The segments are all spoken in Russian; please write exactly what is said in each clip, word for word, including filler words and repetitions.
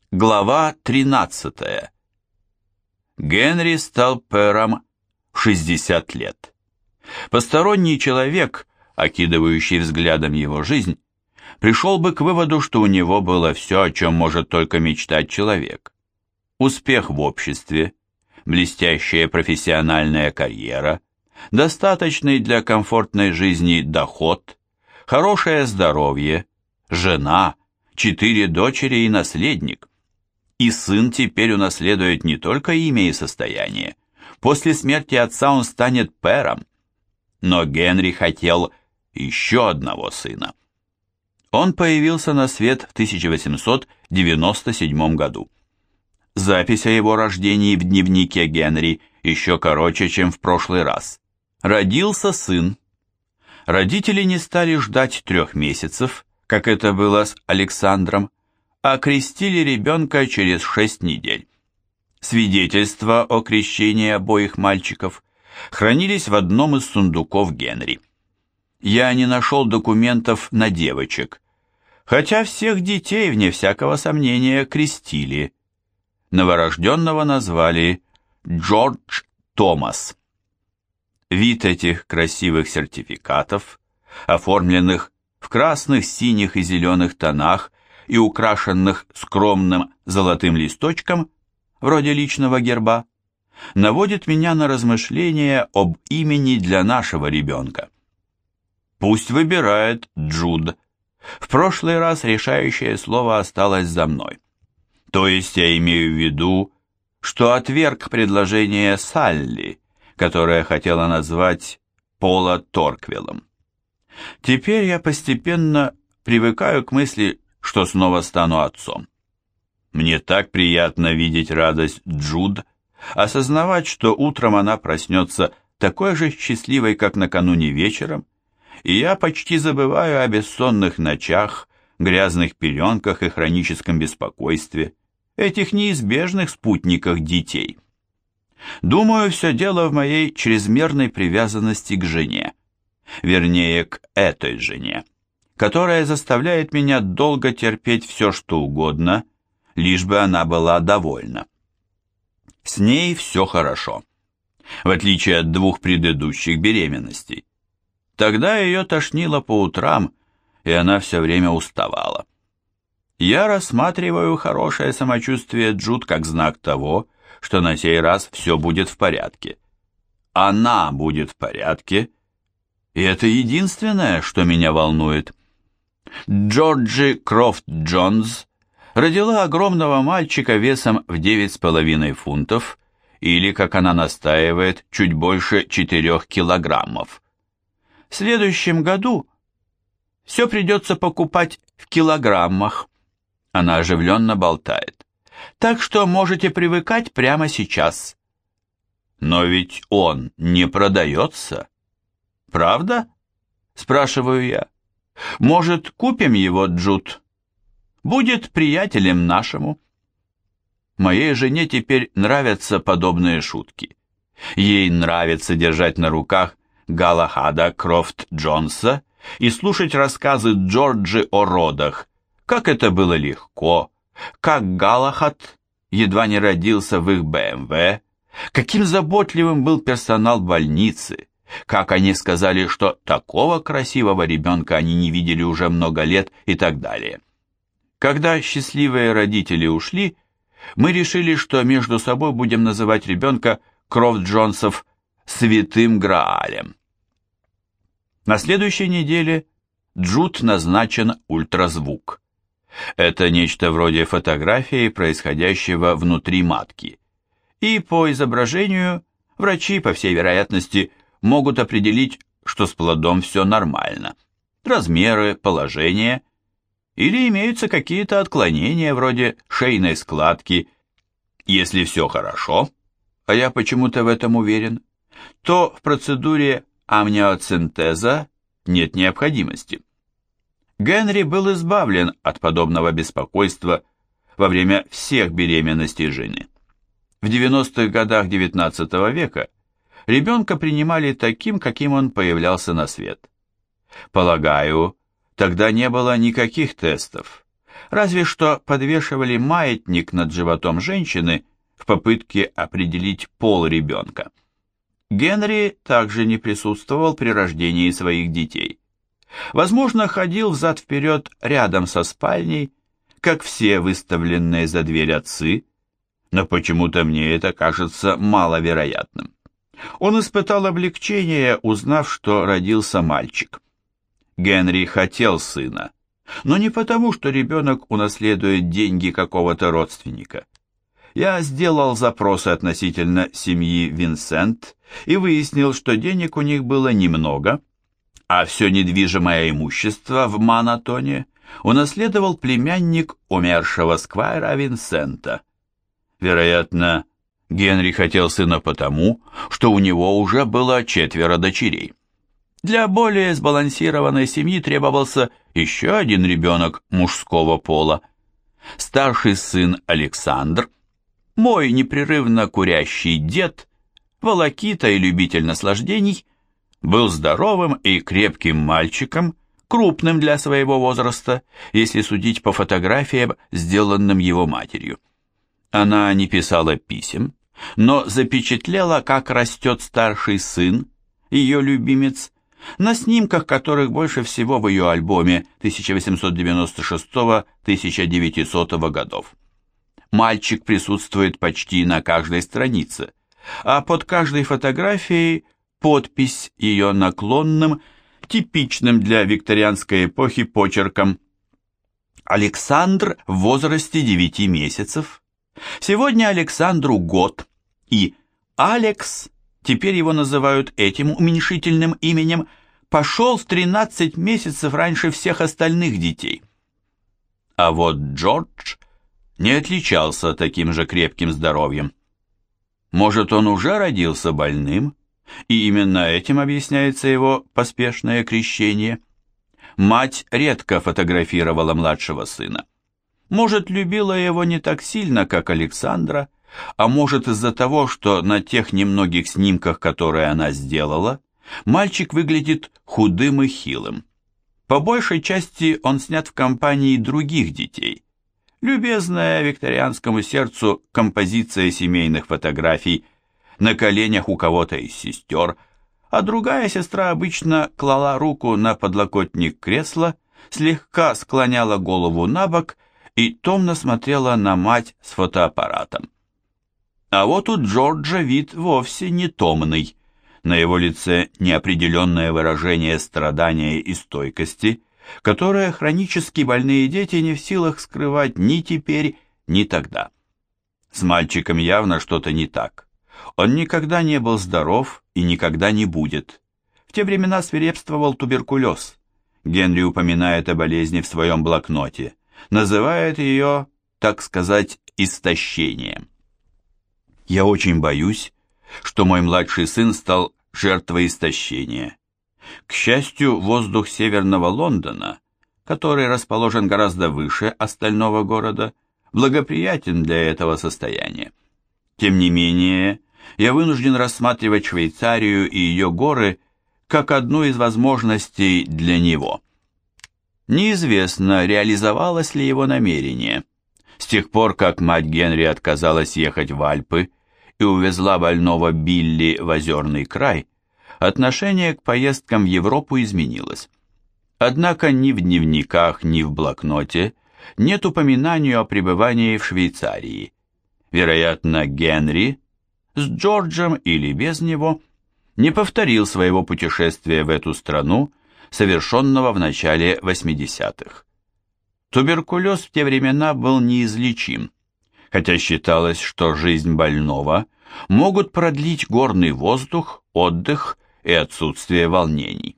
Глава тринадцатая. Генри стал пэром в шестьдесят лет. Посторонний человек, окидывающий взглядом его жизнь, пришел бы к выводу, что у него было все, о чем может только мечтать человек. Успех в обществе, блестящая профессиональная карьера, достаточный для комфортной жизни доход, хорошее здоровье, жена, четыре дочери и наследник. И сын теперь унаследует не только имя и состояние. После смерти отца он станет пэром. Но Генри хотел еще одного сына. Он появился на свет в тысяча восемьсот девяносто седьмом году. Запись о его рождении в дневнике Генри еще короче, чем в прошлый раз. Родился сын. Родители не стали ждать трех месяцев, как это было с Александром, а крестили ребенка через шесть недель. Свидетельства о крещении обоих мальчиков хранились в одном из сундуков Генри. Я не нашел документов на девочек, хотя всех детей, вне всякого сомнения, крестили. Новорожденного назвали Джордж Томас. Вид этих красивых сертификатов, оформленных в красных, синих и зеленых тонах, и украшенных скромным золотым листочком, вроде личного герба, наводит меня на размышления об имени для нашего ребенка. Пусть выбирает Джуд. В прошлый раз решающее слово осталось за мной. То есть я имею в виду, что отверг предложение Салли, которое хотела назвать Пола Торквиллом. Теперь я постепенно привыкаю к мысли, что снова стану отцом. Мне так приятно видеть радость Джуд, осознавать, что утром она проснется такой же счастливой, как накануне вечером, и я почти забываю о бессонных ночах, грязных пеленках и хроническом беспокойстве, этих неизбежных спутниках детей. Думаю, все дело в моей чрезмерной привязанности к жене, вернее, к этой жене, которая заставляет меня долго терпеть все, что угодно, лишь бы она была довольна. С ней все хорошо, в отличие от двух предыдущих беременностей. Тогда ее тошнило по утрам, и она все время уставала. Я рассматриваю хорошее самочувствие Джуд как знак того, что на сей раз все будет в порядке. Она будет в порядке, и это единственное, что меня волнует. Джорджи Крофт Джонс родила огромного мальчика весом в девять с половиной фунтов, или, как она настаивает, чуть больше четырех килограммов. В следующем году все придется покупать в килограммах. Она оживленно болтает. Так что можете привыкать прямо сейчас. Но ведь он не продается. Правда? Спрашиваю я. Может, купим его, Джуд? Будет приятелем нашему. Моей жене теперь нравятся подобные шутки. Ей нравится держать на руках Галахада Крофт Джонса и слушать рассказы Джорджи о родах, как это было легко, как Галахад едва не родился в их бэ эм вэ, каким заботливым был персонал больницы, как они сказали, что такого красивого ребенка они не видели уже много лет и так далее. Когда счастливые родители ушли, мы решили, что между собой будем называть ребенка Крофт Джонсов Святым Граалем. На следующей неделе Джуд назначен ультразвук. Это нечто вроде фотографии, происходящего внутри матки. И по изображению врачи, по всей вероятности, могут определить, что с плодом все нормально. Размеры, положение. Или имеются какие-то отклонения, вроде шейной складки. Если все хорошо, а я почему-то в этом уверен, то в процедуре амниоцентеза нет необходимости. Генри был избавлен от подобного беспокойства во время всех беременностей жены. В девяностых годах девятнадцатого века ребенка принимали таким, каким он появлялся на свет. Полагаю, тогда не было никаких тестов, разве что подвешивали маятник над животом женщины в попытке определить пол ребенка. Генри также не присутствовал при рождении своих детей. Возможно, ходил взад-вперед рядом со спальней, как все выставленные за дверь отцы, но почему-то мне это кажется маловероятным. Он испытал облегчение, узнав, что родился мальчик. Генри хотел сына, но не потому, что ребенок унаследует деньги какого-то родственника. Я сделал запросы относительно семьи Винсент и выяснил, что денег у них было немного, а все недвижимое имущество в Манатоне унаследовал племянник умершего сквайра Винсента. Вероятно, Генри хотел сына потому, что у него уже было четверо дочерей. Для более сбалансированной семьи требовался еще один ребенок мужского пола. Старший сын Александр, мой непрерывно курящий дед, волокита и любитель наслаждений, был здоровым и крепким мальчиком, крупным для своего возраста, если судить по фотографиям, сделанным его матерью. Она не писала писем, но запечатлела, как растет старший сын, ее любимец, на снимках которых больше всего в ее альбоме тысяча восемьсот девяносто шестого — тысяча девятисотого годов. Мальчик присутствует почти на каждой странице, а под каждой фотографией подпись ее наклонным, типичным для викторианской эпохи почерком. Александр в возрасте девяти месяцев. Сегодня Александру год, и Алекс, теперь его называют этим уменьшительным именем, пошел в тринадцать месяцев раньше всех остальных детей. А вот Джордж не отличался таким же крепким здоровьем. Может, он уже родился больным, и именно этим объясняется его поспешное крещение. Мать редко фотографировала младшего сына. Может, любила его не так сильно, как Александра, а может, из-за того, что на тех немногих снимках, которые она сделала, мальчик выглядит худым и хилым. По большей части он снят в компании других детей. Любезная викторианскому сердцу композиция семейных фотографий на коленях у кого-то из сестер, а другая сестра обычно клала руку на подлокотник кресла, слегка склоняла голову на бок и томно смотрела на мать с фотоаппаратом. А вот у Джорджа вид вовсе не томный. На его лице неопределенное выражение страдания и стойкости, которое хронически больные дети не в силах скрывать ни теперь, ни тогда. С мальчиком явно что-то не так. Он никогда не был здоров и никогда не будет. В те времена свирепствовал туберкулез. Генри упоминает о болезни в своем блокноте, называет ее, так сказать, истощением. Я очень боюсь, что мой младший сын стал жертвой истощения. К счастью, воздух северного Лондона, который расположен гораздо выше остального города, благоприятен для этого состояния. Тем не менее, я вынужден рассматривать Швейцарию и ее горы как одну из возможностей для него. Неизвестно, реализовалось ли его намерение. С тех пор, как мать Генри отказалась ехать в Альпы и увезла больного Билли в озерный край, отношение к поездкам в Европу изменилось. Однако ни в дневниках, ни в блокноте нет упоминания о пребывании в Швейцарии. Вероятно, Генри, с Джорджем или без него, не повторил своего путешествия в эту страну, совершенного в начале восьмидесятых. Туберкулез в те времена был неизлечим, хотя считалось, что жизнь больного могут продлить горный воздух, отдых и отсутствие волнений.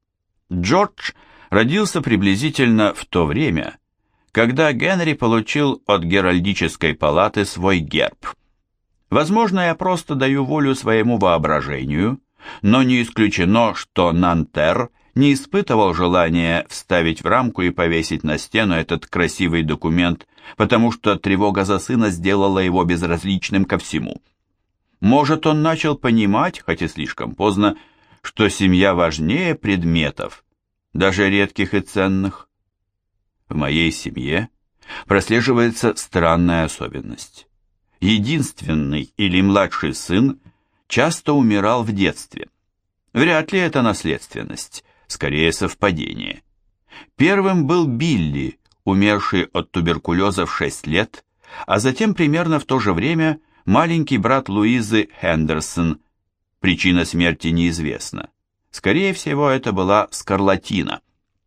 Джордж родился приблизительно в то время, когда Генри получил от Геральдической палаты свой герб. Возможно, я просто даю волю своему воображению, но не исключено, что Нантер не испытывал желания вставить в рамку и повесить на стену этот красивый документ, потому что тревога за сына сделала его безразличным ко всему. Может, он начал понимать, хоть и слишком поздно, что семья важнее предметов, даже редких и ценных. В моей семье прослеживается странная особенность. Единственный или младший сын часто умирал в детстве. Вряд ли это наследственность, скорее совпадение. Первым был Билли, умерший от туберкулеза в шесть лет, а затем примерно в то же время маленький брат Луизы Хендерсон. Причина смерти неизвестна. Скорее всего, это была скарлатина.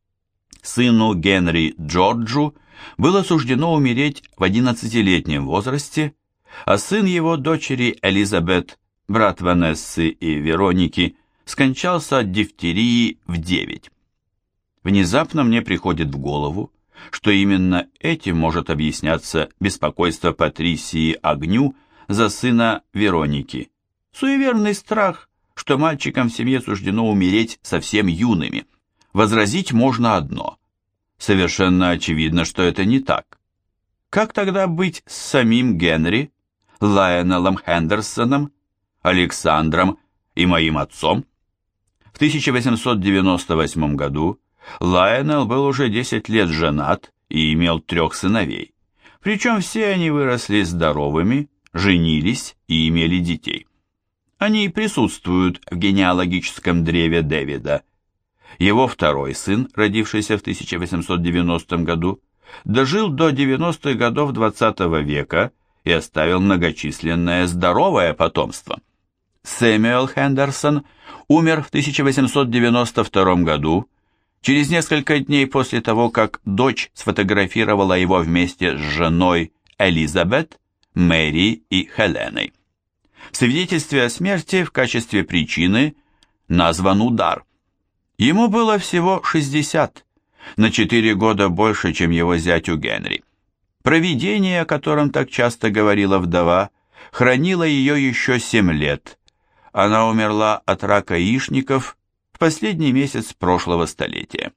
Сыну Генри Джорджу было суждено умереть в одиннадцатилетнем возрасте, а сын его дочери Элизабет, брат Ванессы и Вероники, скончался от дифтерии в девять. Внезапно мне приходит в голову, что именно этим может объясняться беспокойство Патрисии Агню за сына Вероники. Суеверный страх, что мальчикам в семье суждено умереть совсем юными. Возразить можно одно. Совершенно очевидно, что это не так. Как тогда быть с самим Генри, Лайонелом Хендерсоном, Александром и моим отцом? В тысяча восемьсот девяносто восьмом году Лайонел был уже десять лет женат и имел трех сыновей. Причем все они выросли здоровыми, женились и имели детей. Они присутствуют в генеалогическом древе Дэвида. Его второй сын, родившийся в тысяча восемьсот девяностом году, дожил до девяностых годов двадцатого века и оставил многочисленное здоровое потомство. Сэмюэл Хендерсон умер в тысяча восемьсот девяносто втором году, через несколько дней после того, как дочь сфотографировала его вместе с женой Элизабет, Мэри и Хеленой. В свидетельстве о смерти в качестве причины назван удар. Ему было всего шестьдесят, на четыре года больше, чем его зятю Генри. Провидение, о котором так часто говорила вдова, хранило ее еще семь лет. Она умерла от рака яичников в последний месяц прошлого столетия.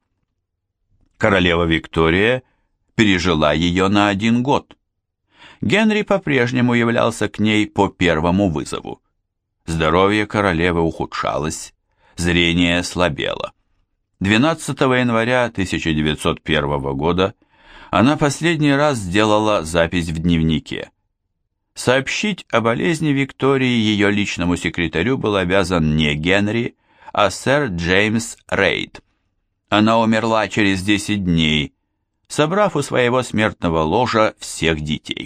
Королева Виктория пережила ее на один год. Генри по-прежнему являлся к ней по первому вызову. Здоровье королевы ухудшалось, зрение слабело. двенадцатого января тысяча девятьсот первого года она последний раз сделала запись в дневнике. Сообщить о болезни Виктории ее личному секретарю был обязан не Генри, а сэр Джеймс Рейд. Она умерла через десять дней, собрав у своего смертного ложа всех детей.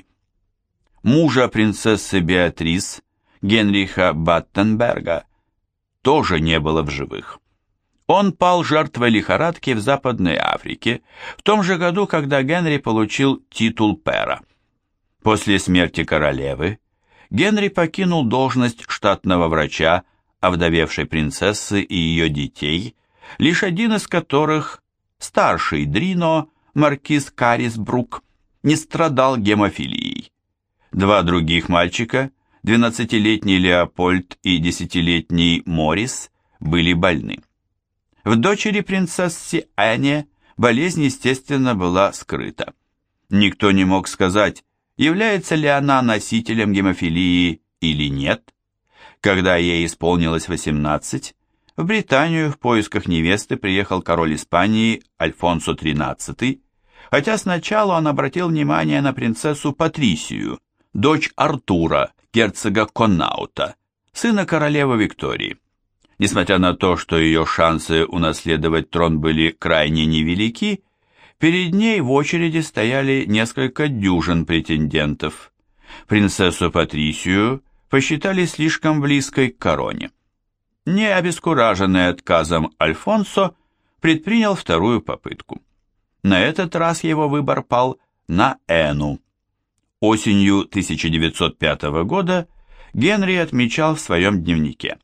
Мужа принцессы Беатрис, Генриха Баттенберга, тоже не было в живых. Он пал жертвой лихорадки в Западной Африке в том же году, когда Генри получил титул пэра. После смерти королевы Генри покинул должность штатного врача овдовевшей принцессы и ее детей, лишь один из которых, старший Дрино, маркиз Карисбрук, не страдал гемофилией. Два других мальчика, двенадцатилетний Леопольд и десятилетний Морис, были больны. В дочери принцессы Анне болезнь, естественно, была скрыта. Никто не мог сказать, является ли она носителем гемофилии или нет. Когда ей исполнилось восемнадцать, в Британию в поисках невесты приехал король Испании Альфонсо тринадцатый, хотя сначала он обратил внимание на принцессу Патрисию, дочь Артура, герцога Коннаута, сына королевы Виктории. Несмотря на то, что ее шансы унаследовать трон были крайне невелики, перед ней в очереди стояли несколько дюжин претендентов. Принцессу Патрисию посчитали слишком близкой к короне. Не обескураженный отказом Альфонсо предпринял вторую попытку. На этот раз его выбор пал на Эну. Осенью тысяча девятьсот пятого года Генри отмечал в своем дневнике: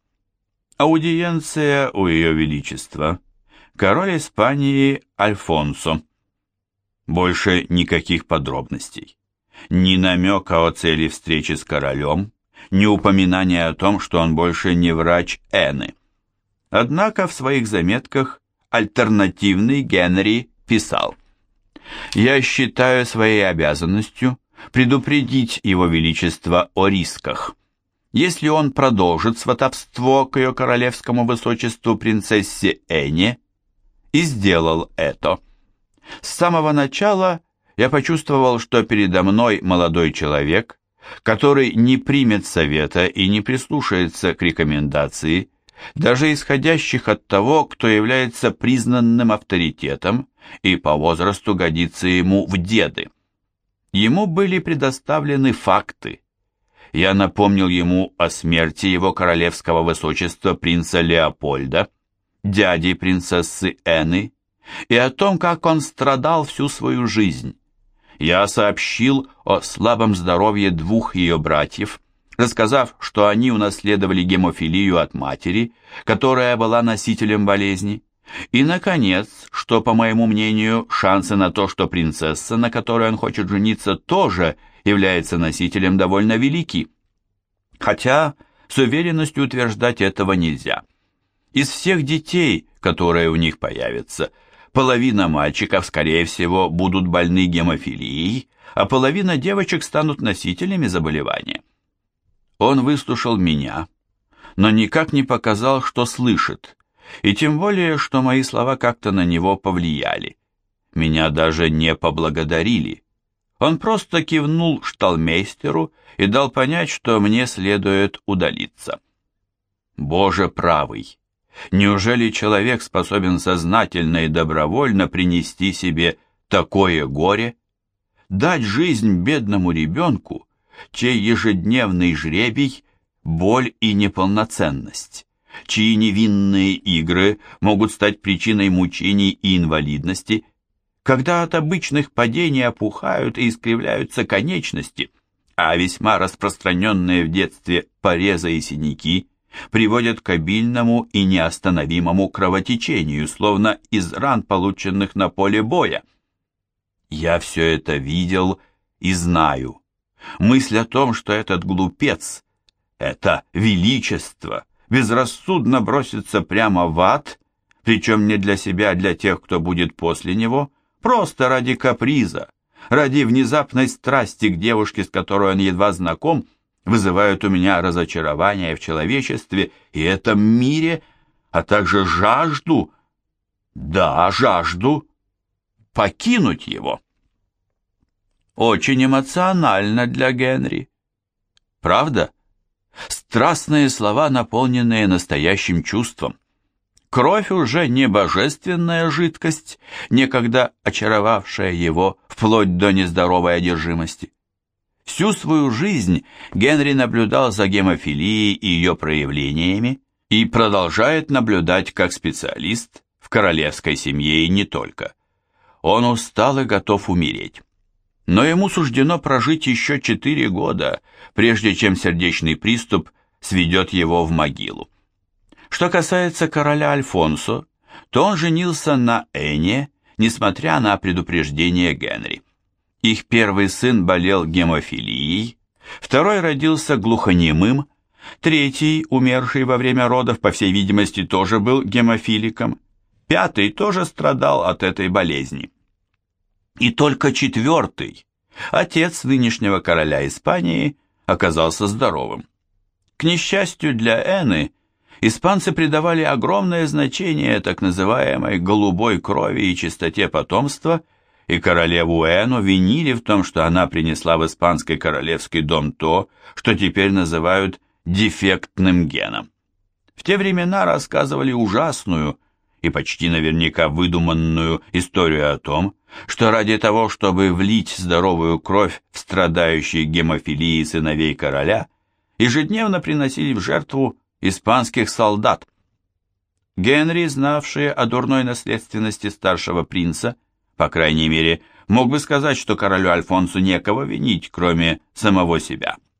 аудиенция у Ее Величества, король Испании Альфонсо. Больше никаких подробностей. Ни намека о цели встречи с королем, ни упоминания о том, что он больше не врач Эны. Однако в своих заметках альтернативный Генри писал: «Я считаю своей обязанностью предупредить Его Величество о рисках. Если он продолжит сватовство к ее королевскому высочеству принцессе Эне, и сделал это. С самого начала я почувствовал, что передо мной молодой человек, который не примет совета и не прислушается к рекомендации, даже исходящих от того, кто является признанным авторитетом и по возрасту годится ему в деды. Ему были предоставлены факты. Я напомнил ему о смерти его королевского высочества принца Леопольда, дяди принцессы Энны, и о том, как он страдал всю свою жизнь. Я сообщил о слабом здоровье двух ее братьев, рассказав, что они унаследовали гемофилию от матери, которая была носителем болезни, и, наконец, что, по моему мнению, шансы на то, что принцесса, на которой он хочет жениться, тоже является носителем, довольно велики. Хотя с уверенностью утверждать этого нельзя. Из всех детей, которые у них появятся, половина мальчиков, скорее всего, будут больны гемофилией, а половина девочек станут носителями заболевания. Он выслушал меня, но никак не показал, что слышит, и тем более, что мои слова как-то на него повлияли. Меня даже не поблагодарили. Он просто кивнул шталмейстеру и дал понять, что мне следует удалиться. Боже правый! Неужели человек способен сознательно и добровольно принести себе такое горе? Дать жизнь бедному ребенку, чей ежедневный жребий – боль и неполноценность, чьи невинные игры могут стать причиной мучений и инвалидности, когда от обычных падений опухают и искривляются конечности, а весьма распространенные в детстве порезы и синяки приводят к обильному и неостановимому кровотечению, словно из ран, полученных на поле боя. Я все это видел и знаю. Мысль о том, что этот глупец, это величество, безрассудно бросится прямо в ад, причем не для себя, а для тех, кто будет после него, просто ради каприза, ради внезапной страсти к девушке, с которой он едва знаком, вызывают у меня разочарование в человечестве и этом мире, а также жажду, да, жажду покинуть его. Очень эмоционально для Генри. Правда? Страстные слова, наполненные настоящим чувством. Кровь уже не божественная жидкость, некогда очаровавшая его вплоть до нездоровой одержимости. Всю свою жизнь Генри наблюдал за гемофилией и ее проявлениями и продолжает наблюдать как специалист в королевской семье и не только. Он устал и готов умереть. Но ему суждено прожить еще четыре года, прежде чем сердечный приступ сведет его в могилу. Что касается короля Альфонсо, то он женился на Энне, несмотря на предупреждение Генри. Их первый сын болел гемофилией, второй родился глухонемым, третий, умерший во время родов, по всей видимости, тоже был гемофиликом, пятый тоже страдал от этой болезни. И только четвертый, отец нынешнего короля Испании, оказался здоровым. К несчастью для Энны, испанцы придавали огромное значение так называемой голубой крови и чистоте потомства, и королеву Энну винили в том, что она принесла в испанский королевский дом то, что теперь называют дефектным геном. В те времена рассказывали ужасную и почти наверняка выдуманную историю о том, что ради того, чтобы влить здоровую кровь в страдающих гемофилией сыновей короля, ежедневно приносили в жертву испанских солдат. Генри, знавший о дурной наследственности старшего принца, по крайней мере, мог бы сказать, что королю Альфонсу некого винить, кроме самого себя.